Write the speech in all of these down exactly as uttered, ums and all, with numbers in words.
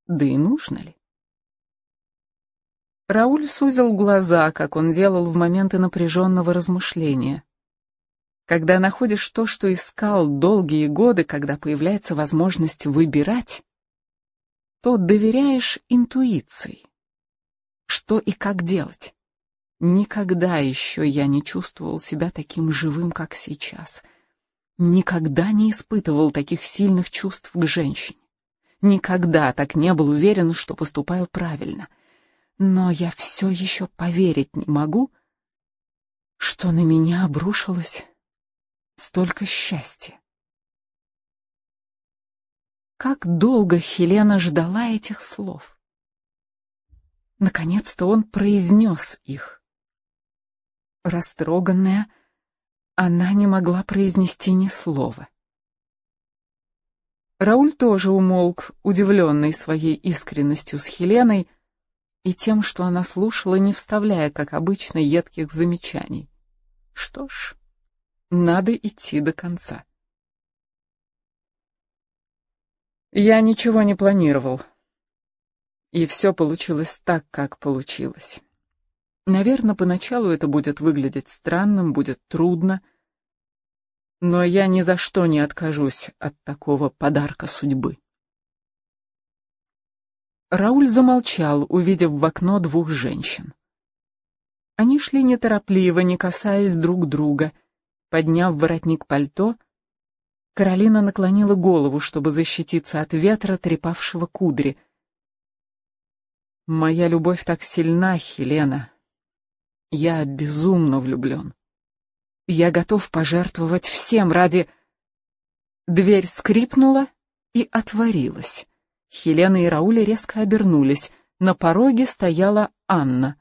Да и нужно ли? Рауль сузил глаза, как он делал в моменты напряженного размышления. Когда находишь то, что искал долгие годы, когда появляется возможность выбирать, то доверяешь интуиции. Что и как делать? Никогда еще я не чувствовал себя таким живым, как сейчас. Никогда не испытывал таких сильных чувств к женщине. Никогда так не был уверен, что поступаю правильно. Но я все еще поверить не могу, что на меня обрушилось столько счастья. Как долго Хелена ждала этих слов. Наконец-то он произнес их. Растроганная, она не могла произнести ни слова. Рауль тоже умолк, удивленный своей искренностью с Хеленой и тем, что она слушала, не вставляя, как обычно, едких замечаний. Что ж, надо идти до конца. Я ничего не планировал. И все получилось так, как получилось. Наверное, поначалу это будет выглядеть странным, будет трудно, но я ни за что не откажусь от такого подарка судьбы. Рауль замолчал, увидев в окно двух женщин. Они шли неторопливо, не касаясь друг друга. Подняв воротник пальто, Каролина наклонила голову, чтобы защититься от ветра, трепавшего кудри. «Моя любовь так сильна, Хелена. Я безумно влюблен. Я готов пожертвовать всем ради...» Дверь скрипнула и отворилась. Хелена и Рауль резко обернулись. На пороге стояла Анна.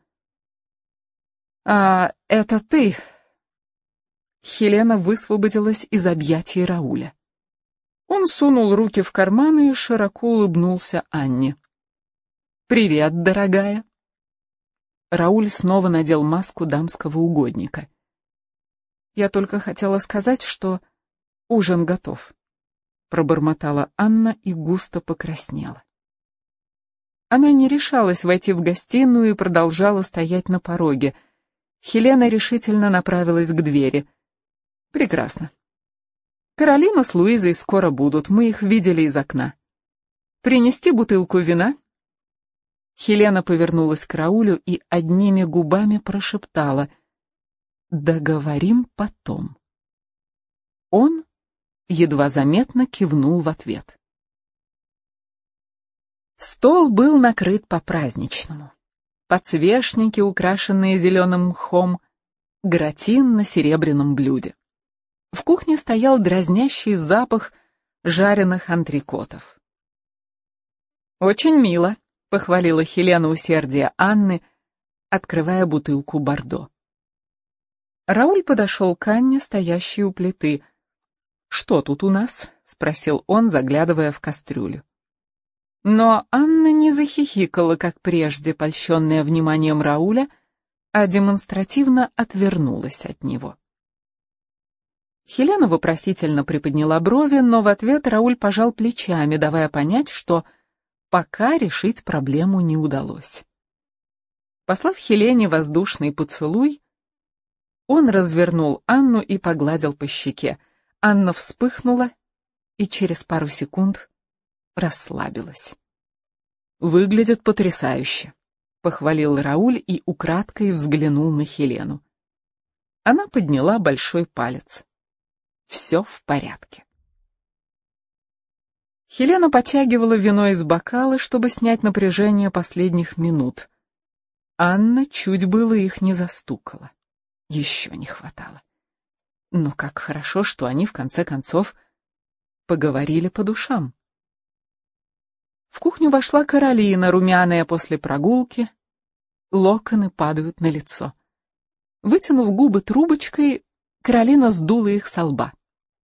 «А это ты?» Хелена высвободилась из объятий Рауля. Он сунул руки в карманы и широко улыбнулся Анне. «Привет, дорогая». Рауль снова надел маску дамского угодника. «Я только хотела сказать, что ужин готов», — пробормотала Анна и густо покраснела. Она не решалась войти в гостиную и продолжала стоять на пороге. Хелена решительно направилась к двери. «Прекрасно. Каролина с Луизой скоро будут, мы их видели из окна. Принести бутылку вина?» Хелена повернулась к Раулю и одними губами прошептала: «Договорим потом». Он едва заметно кивнул в ответ. Стол был накрыт по-праздничному. Подсвечники, украшенные зеленым мхом, гратин на серебряном блюде. В кухне стоял дразнящий запах жареных антрикотов. «Очень мило», — похвалила Хелена усердие Анны, открывая бутылку бордо. Рауль подошел к Анне, стоящей у плиты. «Что тут у нас?» — спросил он, заглядывая в кастрюлю. Но Анна не захихикала, как прежде, польщенная вниманием Рауля, а демонстративно отвернулась от него. Хелена вопросительно приподняла брови, но в ответ Рауль пожал плечами, давая понять, что пока решить проблему не удалось. Послав Хелене воздушный поцелуй, он развернул Анну и погладил по щеке. Анна вспыхнула и через пару секунд расслабилась. «Выглядит потрясающе», — похвалил Рауль и украдкой взглянул на Хелену. Она подняла большой палец. «Все в порядке». Хелена потягивала вино из бокала, чтобы снять напряжение последних минут. Анна чуть было их не застукала. Еще не хватало. Но как хорошо, что они, в конце концов, поговорили по душам. В кухню вошла Каролина, румяная после прогулки. Локоны падают на лицо. Вытянув губы трубочкой, Каролина сдула их со лба.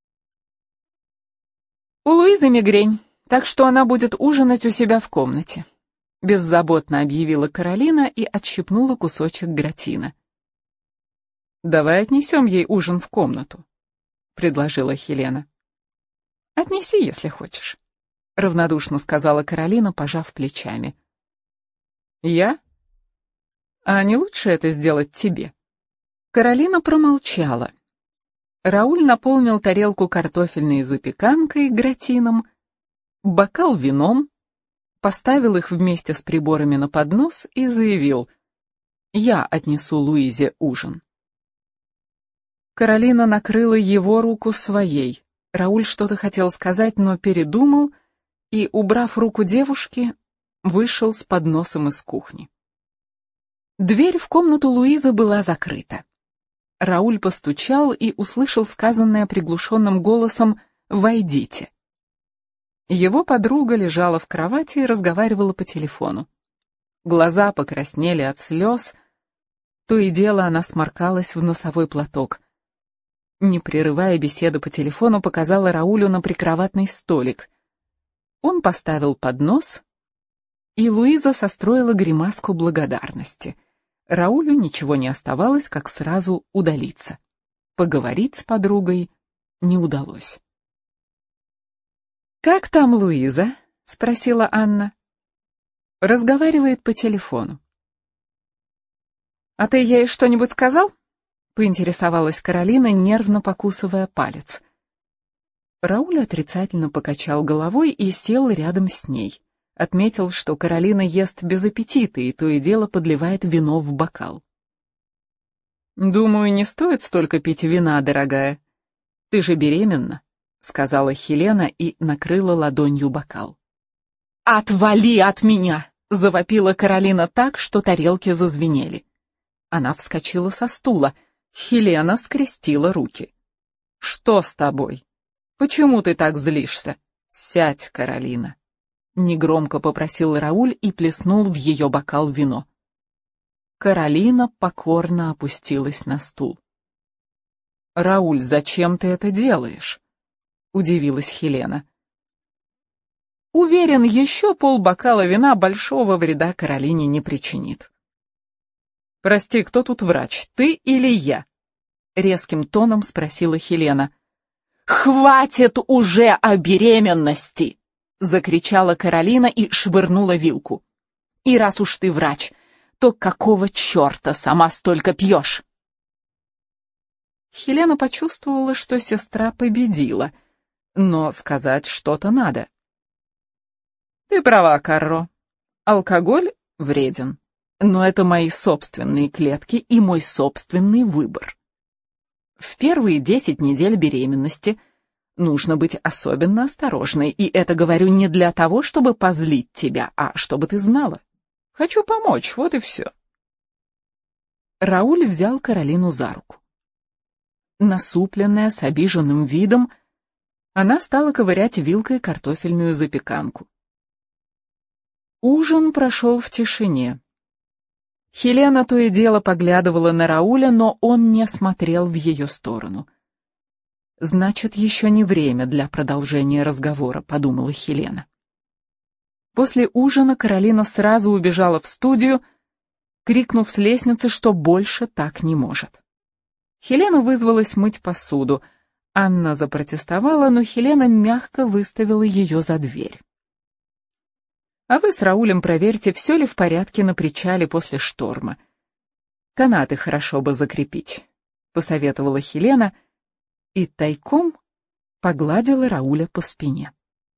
«У Луизы мигрень, так что она будет ужинать у себя в комнате», — беззаботно объявила Каролина и отщипнула кусочек гратина. «Давай отнесем ей ужин в комнату», — предложила Хелена. «Отнеси, если хочешь. равнодушно сказала Каролина, пожав плечами. Я? А не лучше это сделать тебе? Каролина промолчала. Рауль наполнил тарелку картофельной запеканкой гратином, бокал вином, поставил их вместе с приборами на поднос и заявил: «Я отнесу Луизе ужин». Каролина накрыла его руку своей. Рауль что-то хотел сказать, но передумал и, убрав руку девушки, вышел с подносом из кухни. Дверь в комнату Луизы была закрыта. Рауль постучал и услышал сказанное приглушенным голосом «Войдите». Его подруга лежала в кровати и разговаривала по телефону. Глаза покраснели от слез, то и дело она сморкалась в носовой платок. Не прерывая беседы по телефону, показала Раулю на прикроватный столик. Он поставил поднос, и Луиза состроила гримаску благодарности. Раулю ничего не оставалось, как сразу удалиться. Поговорить с подругой не удалось. «Как там Луиза?» — спросила Анна. «Разговаривает по телефону». «А ты ей что-нибудь сказал?» — поинтересовалась Каролина, нервно покусывая палец. Рауль отрицательно покачал головой и сел рядом с ней. Отметил, что Каролина ест без аппетита и то и дело подливает вино в бокал. «Думаю, не стоит столько пить вина, дорогая. Ты же беременна», — сказала Хелена и накрыла ладонью бокал. «Отвали от меня!» — завопила Каролина так, что тарелки зазвенели. Она вскочила со стула. Хелена скрестила руки. «Что с тобой? Почему ты так злишься? Сядь, Каролина!» Негромко попросил Рауль и плеснул в ее бокал вино. Каролина покорно опустилась на стул. «Рауль, зачем ты это делаешь?» — удивилась Хелена. «Уверен, еще полбокала вина большого вреда Каролине не причинит». «Прости, кто тут врач, ты или я?» — резким тоном спросила Хелена. «Хватит уже о беременности!» — закричала Каролина и швырнула вилку. «И раз уж ты врач, то какого черта сама столько пьешь?» Хелена почувствовала, что сестра победила, но сказать что-то надо. «Ты права, Карро. Алкоголь вреден, но это мои собственные клетки и мой собственный выбор. В первые десять недель беременности нужно быть особенно осторожной, и это говорю не для того, чтобы позлить тебя, а чтобы ты знала. Хочу помочь, вот и все». Рауль взял Каролину за руку. Насупленная, с обиженным видом, она стала ковырять вилкой картофельную запеканку. Ужин прошел в тишине. Хелена то и дело поглядывала на Рауля, но он не смотрел в ее сторону. «Значит, еще не время для продолжения разговора», — подумала Хелена. После ужина Каролина сразу убежала в студию, крикнув с лестницы, что больше так не может. Хелена вызвалась мыть посуду. Анна запротестовала, но Хелена мягко выставила ее за дверь. «А вы с Раулем проверьте, все ли в порядке на причале после шторма. Канаты хорошо бы закрепить», — посоветовала Хелена, и тайком погладила Рауля по спине.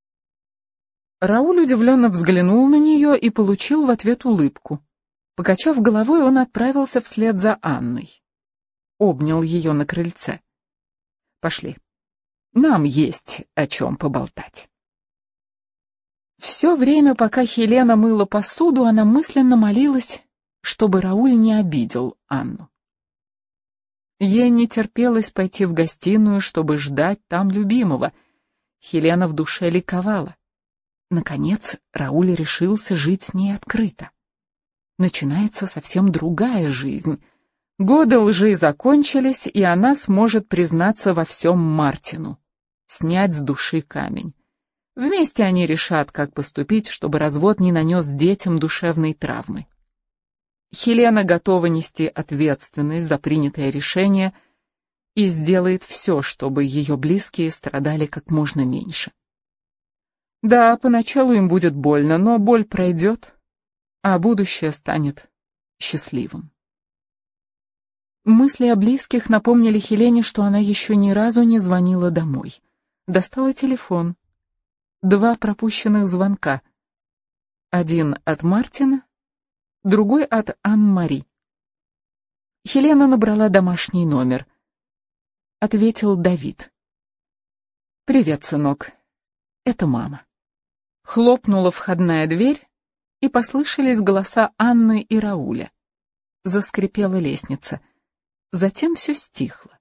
Рауль удивленно взглянул на нее и получил в ответ улыбку. Покачав головой, он отправился вслед за Анной. Обнял ее на крыльце. «Пошли. Нам есть о чем поболтать». Все время, пока Хелена мыла посуду, она мысленно молилась, чтобы Рауль не обидел Анну. Ей не терпелось пойти в гостиную, чтобы ждать там любимого. Хелена в душе ликовала. Наконец, Рауль решился жить с ней открыто. Начинается совсем другая жизнь. Годы лжи закончились, и она сможет признаться во всем Мартину, снять с души камень. Вместе они решат, как поступить, чтобы развод не нанес детям душевной травмы. Хелена готова нести ответственность за принятое решение и сделает все, чтобы ее близкие страдали как можно меньше. Да, поначалу им будет больно, но боль пройдет, а будущее станет счастливым. Мысли о близких напомнили Хелене, что она еще ни разу не звонила домой. Достала телефон. Два пропущенных звонка. Один от Мартина, другой от Ан-Мари. Хелена набрала домашний номер. Ответил Давид. «Привет, сынок. Это мама». Хлопнула входная дверь, и послышались голоса Анны и Рауля. Заскрипела лестница. Затем все стихло.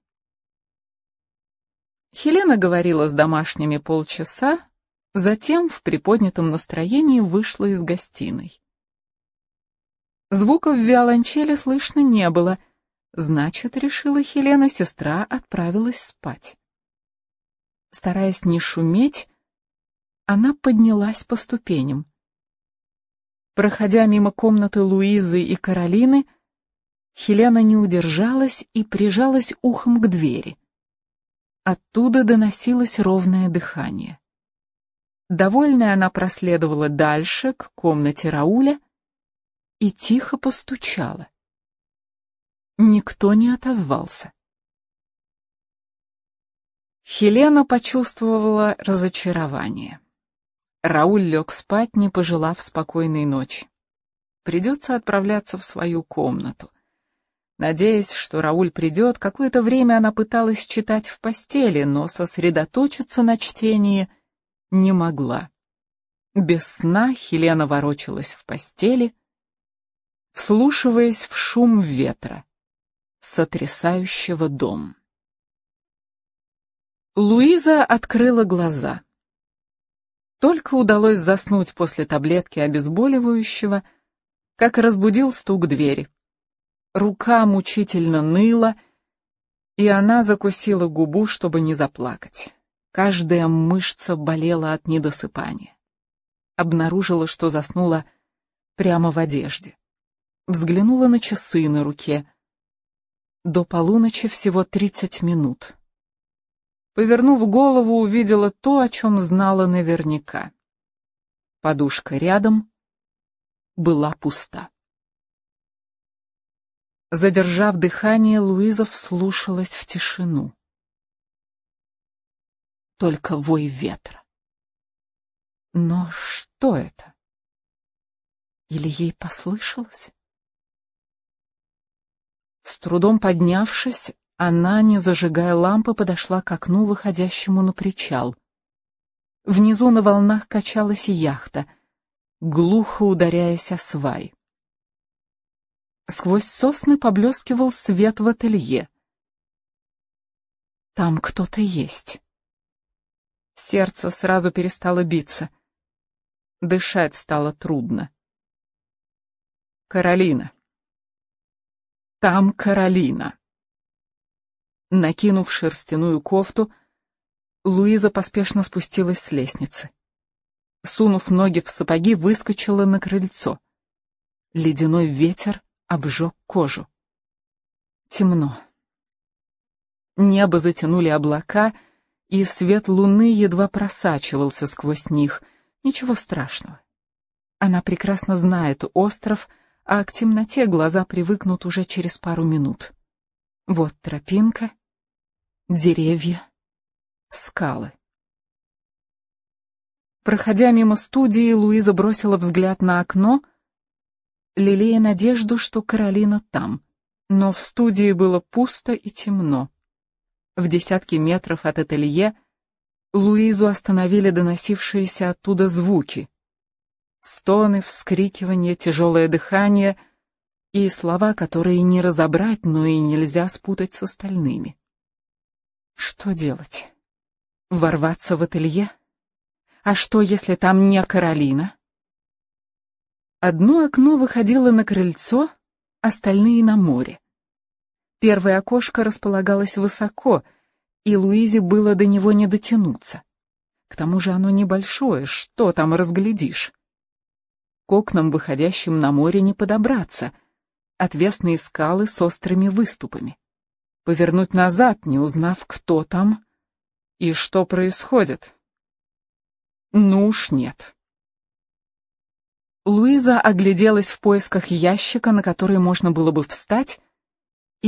Хелена говорила с домашними полчаса, затем в приподнятом настроении вышла из гостиной. Звуков в виолончели слышно не было, значит, решила Хелена, сестра отправилась спать. Стараясь не шуметь, она поднялась по ступеням. Проходя мимо комнаты Луизы и Каролины, Хелена не удержалась и прижалась ухом к двери. Оттуда доносилось ровное дыхание. Довольная, она проследовала дальше, к комнате Рауля, и тихо постучала. Никто не отозвался. Хелена почувствовала разочарование. Рауль лег спать, не пожелав спокойной ночи. Придется отправляться в свою комнату. Надеясь, что Рауль придет, какое-то время она пыталась читать в постели, но сосредоточиться на чтении не могла. Без сна Хелена ворочалась в постели, вслушиваясь в шум ветра, сотрясающего дом. Луиза открыла глаза. Только удалось заснуть после таблетки обезболивающего, как разбудил стук двери. Рука мучительно ныла, и она закусила губу, чтобы не заплакать. Каждая мышца болела от недосыпания. Обнаружила, что заснула прямо в одежде. Взглянула на часы на руке. До полуночи всего тридцать минут. Повернув голову, увидела то, о чем знала наверняка. Подушка рядом была пуста. Задержав дыхание, Луиза вслушалась в тишину. Только вой ветра. Но что это? Или ей послышалось? С трудом поднявшись, она, не зажигая лампы, подошла к окну, выходящему на причал. Внизу на волнах качалась яхта, глухо ударяясь о свай. Сквозь сосны поблескивал свет в ателье. Там кто-то есть. Сердце сразу перестало биться. Дышать стало трудно. Каролина. Там Каролина. Накинув шерстяную кофту, Луиза поспешно спустилась с лестницы. Сунув ноги в сапоги, выскочила на крыльцо. Ледяной ветер обжег кожу. Темно. Небо затянули облака, и свет луны едва просачивался сквозь них. Ничего страшного. Она прекрасно знает остров, а к темноте глаза привыкнут уже через пару минут. Вот тропинка, деревья, скалы. Проходя мимо студии, Луиза бросила взгляд на окно, лелея надежду, что Каролина там, но в студии было пусто и темно. В десятке метров от ателье Луизу остановили доносившиеся оттуда звуки. Стоны, вскрикивания, тяжелое дыхание и слова, которые не разобрать, но и нельзя спутать с остальными. Что делать? Ворваться в ателье? А что, если там не Каролина? Одно окно выходило на крыльцо, остальные на море. Первое окошко располагалось высоко, и Луизе было до него не дотянуться. К тому же оно небольшое, что там разглядишь? К окнам, выходящим на море, не подобраться. Отвесные скалы с острыми выступами. Повернуть назад, не узнав, кто там и что происходит. Ну уж нет. Луиза огляделась в поисках ящика, на который можно было бы встать,